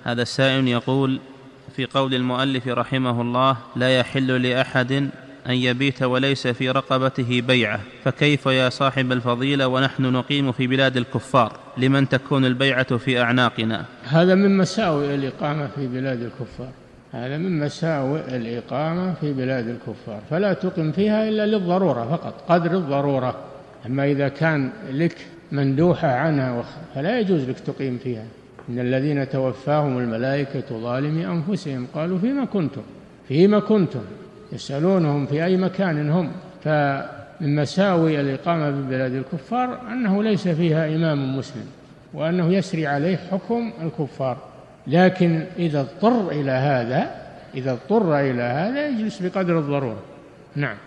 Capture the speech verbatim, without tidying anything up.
هذا السائل يقول: في قول المؤلف رحمه الله: لا يحل لأحد أن يبيت وليس في رقبته بيعة، فكيف يا صاحب الفضيلة ونحن نقيم في بلاد الكفار، لمن تكون البيعة في أعناقنا؟ هذا من مساوئ الإقامة في بلاد الكفار، هذا من مساوئ الإقامة في بلاد الكفار، فلا تقم فيها إلا للضرورة فقط، قدر الضرورة. أما إذا كان لك مندوحة عنها فلا يجوز لك تقيم فيها. إن الذين توفاهم الملائكة ظالمي أنفسهم قالوا فيما كنتم فيما كنتم يسألونهم في أي مكان هم. فمن مساوئ الإقامة في بلاد الكفار أنه ليس فيها إمام مسلم، وأنه يسري عليه حكم الكفار. لكن إذا اضطر إلى هذا إذا اضطر إلى هذا يجلس بقدر الضرورة. نعم.